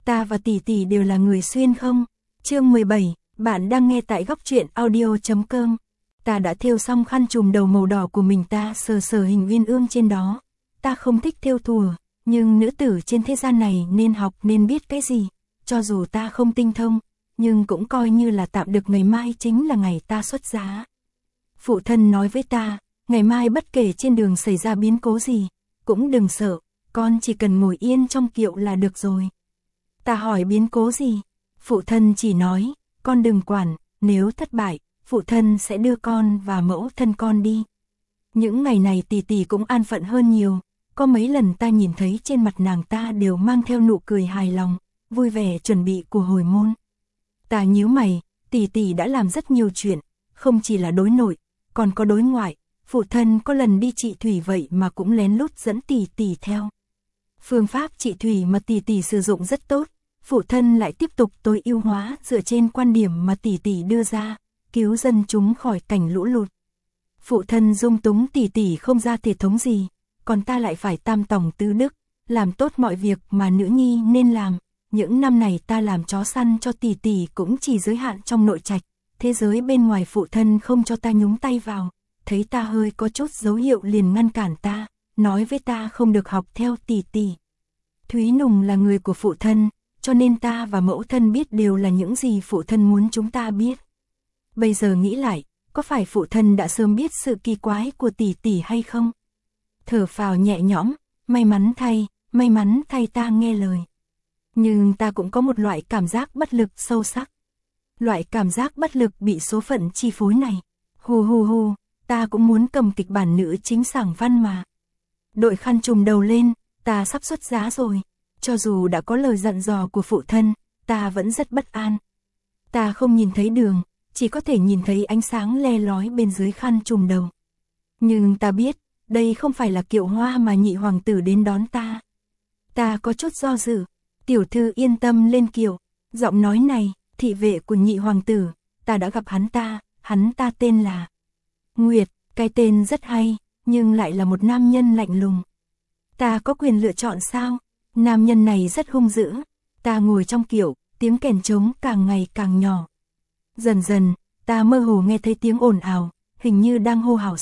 Ta và tỷ tỷ đều là người xuyên không? Chương 17, bạn đang nghe tại góc truyện audio.com. Ta đã thêu xong khăn trùm đầu màu đỏ của mình, ta sờ sờ hình uyên ương trên đó. Ta không thích thêu thùa, nhưng nữ tử trên thế gian này nên học nên biết cái gì. Cho dù ta không tinh thông, nhưng cũng coi như là tạm được, ngày mai chính là ngày ta xuất giá. Phụ thân nói với ta, ngày mai bất kể trên đường xảy ra biến cố gì, cũng đừng sợ, con chỉ cần ngồi yên trong kiệu là được rồi. Ta hỏi biến cố gì? Phụ thân chỉ nói, con đừng quản, nếu thất bại, phụ thân sẽ đưa con và mẫu thân con đi. Những ngày này tỷ tỷ cũng an phận hơn nhiều, có mấy lần ta nhìn thấy trên mặt nàng ta đều mang theo nụ cười hài lòng, vui vẻ chuẩn bị của hồi môn. Ta nhíu mày, tỷ tỷ đã làm rất nhiều chuyện, không chỉ là đối nội, còn có đối ngoại. Phụ thân có lần đi trị thủy vậy mà cũng lén lút dẫn tỷ tỷ theo. Phương pháp trị thủy mà tỷ tỷ sử dụng rất tốt, phụ thân lại tiếp tục tối ưu hóa dựa trên quan điểm mà tỷ tỷ đưa ra, cứu dân chúng khỏi cảnh lũ lụt. Phụ thân dung túng tỷ tỷ không ra thể thống gì, còn ta lại phải tam tòng tứ đức, làm tốt mọi việc mà nữ nhi nên làm. Những năm này ta làm chó săn cho tỷ tỷ cũng chỉ giới hạn trong nội trạch, thế giới bên ngoài phụ thân không cho ta nhúng tay vào. Thấy ta hơi có chút dấu hiệu liền ngăn cản ta, nói với ta không được học theo tỷ tỷ. Thúy Nùng là người của phụ thân, cho nên ta và mẫu thân biết đều là những gì phụ thân muốn chúng ta biết. Bây giờ nghĩ lại, có phải phụ thân đã sớm biết sự kỳ quái của tỷ tỷ hay không? Thở phào nhẹ nhõm, may mắn thay ta nghe lời. Nhưng ta cũng có một loại cảm giác bất lực sâu sắc. Loại cảm giác bất lực bị số phận chi phối này. Hù, ta cũng muốn cầm kịch bản nữ chính sảng văn mà. Đội khăn trùm đầu lên, ta sắp xuất giá rồi. Cho dù đã có lời dặn dò của phụ thân, ta vẫn rất bất an. Ta không nhìn thấy đường, chỉ có thể nhìn thấy ánh sáng le lói bên dưới khăn trùm đầu. Nhưng ta biết, đây không phải là kiệu hoa mà nhị hoàng tử đến đón ta. Ta có chút do dự, tiểu thư yên tâm lên kiệu. Giọng nói này, thị vệ của nhị hoàng tử, ta đã gặp hắn ta tên là Nguyệt, cái tên rất hay, nhưng lại là một nam nhân lạnh lùng. Ta có quyền lựa chọn sao? Nam nhân này rất hung dữ. Ta ngồi trong kiệu, tiếng kèn trống càng ngày càng nhỏ. Dần dần, ta mơ hồ nghe thấy tiếng ồn ào, hình như đang hô hào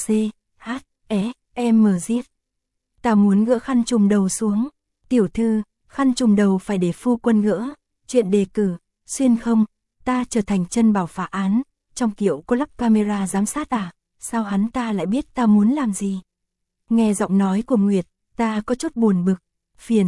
giết. Ta muốn gỡ khăn trùm đầu xuống. Tiểu thư, khăn trùm đầu phải để phu quân gỡ. Chuyện đề cử, xuyên không, ta trở thành chân bảo phá án. Trong kiệu có lắp camera giám sát à? Sao hắn ta lại biết ta muốn làm gì? Nghe giọng nói của Nguyệt, ta có chút buồn bực. Phiền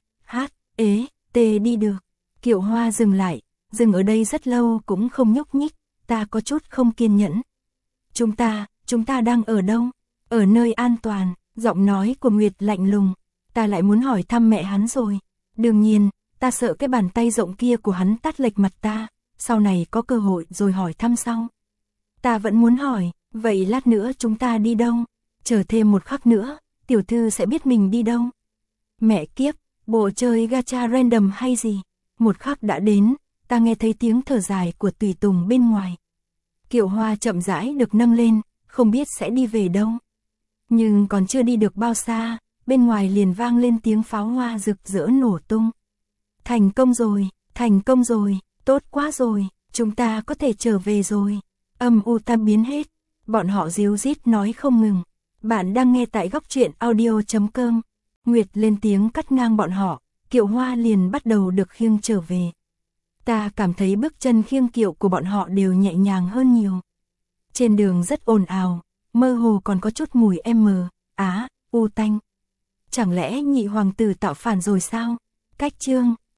đi được. Kiệu hoa dừng lại, dừng ở đây rất lâu cũng không nhúc nhích, ta có chút không kiên nhẫn. Chúng ta đang ở đâu? Ở nơi an toàn, giọng nói của Nguyệt lạnh lùng. Ta lại muốn hỏi thăm mẹ hắn rồi. Đương nhiên, ta sợ cái bàn tay rộng kia của hắn tát lệch mặt ta, sau này có cơ hội rồi hỏi thăm sau. Ta vẫn muốn hỏi, vậy lát nữa chúng ta đi đâu? Chờ thêm một khắc nữa, tiểu thư sẽ biết mình đi đâu. Mẹ kiếp, bộ chơi gacha random hay gì? Một khắc đã đến, ta nghe thấy tiếng thở dài của tùy tùng bên ngoài. Kiệu hoa chậm rãi được nâng lên, không biết sẽ đi về đâu. Nhưng còn chưa đi được bao xa, bên ngoài liền vang lên tiếng pháo hoa rực rỡ nổ tung. Thành công rồi, tốt quá rồi, chúng ta có thể trở về rồi. Âm u tan biến hết, bọn họ ríu rít nói không ngừng. Bạn đang nghe tại góc truyện audio.com. Nguyệt lên tiếng cắt ngang bọn họ, kiệu hoa liền bắt đầu được khiêng trở về. Ta cảm thấy bước chân khiêng kiệu của bọn họ đều nhẹ nhàng hơn nhiều. Trên đường rất ồn ào, mơ hồ còn có chút mùi tanh. Chẳng lẽ nhị hoàng tử tạo phản rồi sao? Cách chương